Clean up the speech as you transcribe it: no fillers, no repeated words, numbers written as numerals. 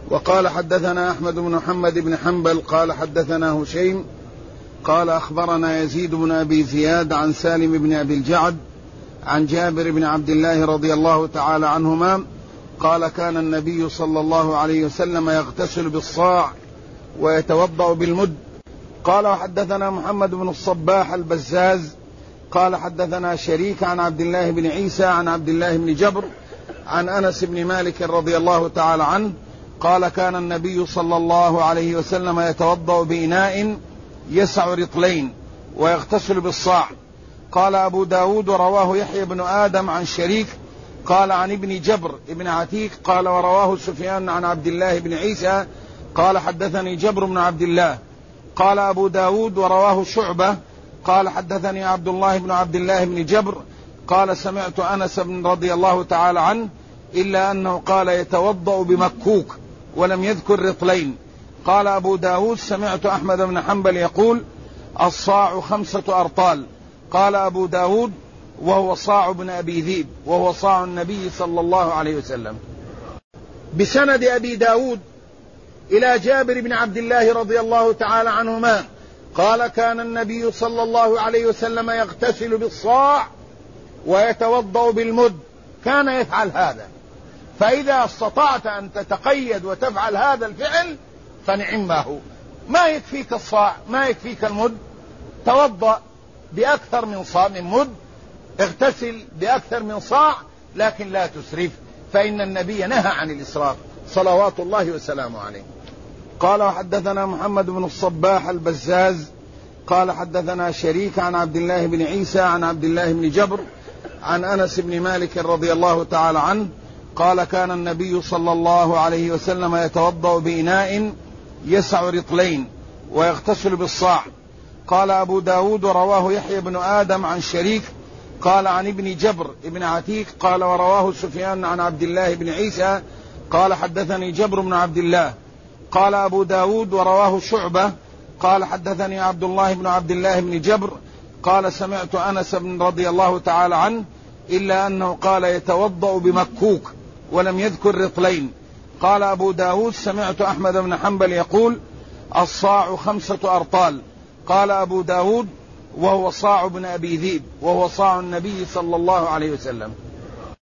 وقال حدثنا أحمد بن محمد بن حنبل قال حدثنا هشيم قال أخبرنا يزيد بن أبي زياد عن سالم بن أبي الجعد عن جابر بن عبد الله رضي الله تعالى عنهما قال كان النبي صلى الله عليه وسلم يغتسل بالصاع ويتوضأ بالمد. قال وحدثنا محمد بن الصباح البزاز قال حدثنا شريك عن عبد الله بن عيسى عن عبد الله بن جبر عن أنس بن مالك رضي الله تعالى عنه قال كان النبي صلى الله عليه وسلم يتوضأ بإناء يسع رطلين ويغتسل بالصاع. قال أبو داود ورواه يحيى بن آدم عن شريك قال عن ابن جبر ابن عتيق قال ورواه سفيان عن عبد الله بن عيسى قال حدثني جبر بن عبد الله. قال أبو داود ورواه شعبة قال حدثني عبد الله بن عبد الله بن جبر قال سمعت أنس بن رضي الله تعالى عنه إلا أنه قال يتوضأ بمكوك ولم يذكر رطلين. قال أبو داود سمعت أحمد بن حنبل يقول الصاع 5 أرطال. قال أبو داود وهو صاع بن أبي ذئب وهو صاع النبي صلى الله عليه وسلم. بسند أبي داود إلى جابر بن عبد الله رضي الله تعالى عنهما قال كان النبي صلى الله عليه وسلم يغتسل بالصاع ويتوضأ بالمد، كان يفعل هذا. فإذا استطعت أن تتقيد وتفعل هذا الفعل فنعم ما هو. ما يكفيك الصاع، ما يكفيك المد، توضأ بأكثر من صاع من مد، اغتسل بأكثر من صاع، لكن لا تسرف، فإن النبي نهى عن الإسراف صلوات الله وسلامه عليه. قال وحدثنا محمد بن الصباح البزاز قال حدثنا شريك عن عبد الله بن عيسى عن عبد الله بن جبر عن أنس بن مالك رضي الله تعالى عنه قال كان النبي صلى الله عليه وسلم يتوضأ بإناء يسع رطلين ويغتسل بالصاع. قال أبو داود ورواه يحيى بن آدم عن شريك قال عن ابن جبر ابن عتيق قال ورواه سفيان عن عبد الله بن عيسى قال حدثني جبر بن عبد الله. قال أبو داود ورواه شعبة قال حدثني عبد الله بن عبد الله بن جبر قال سمعت أنس بن رضي الله تعالى عنه إلا أنه قال يتوضأ بمكوك ولم يذكر رطلين. قال أبو داود سمعت أحمد بن حنبل يقول الصاع 5 أرطال. قال أبو داود وهو صاع بن أبي ذئب وهو صاع النبي صلى الله عليه وسلم.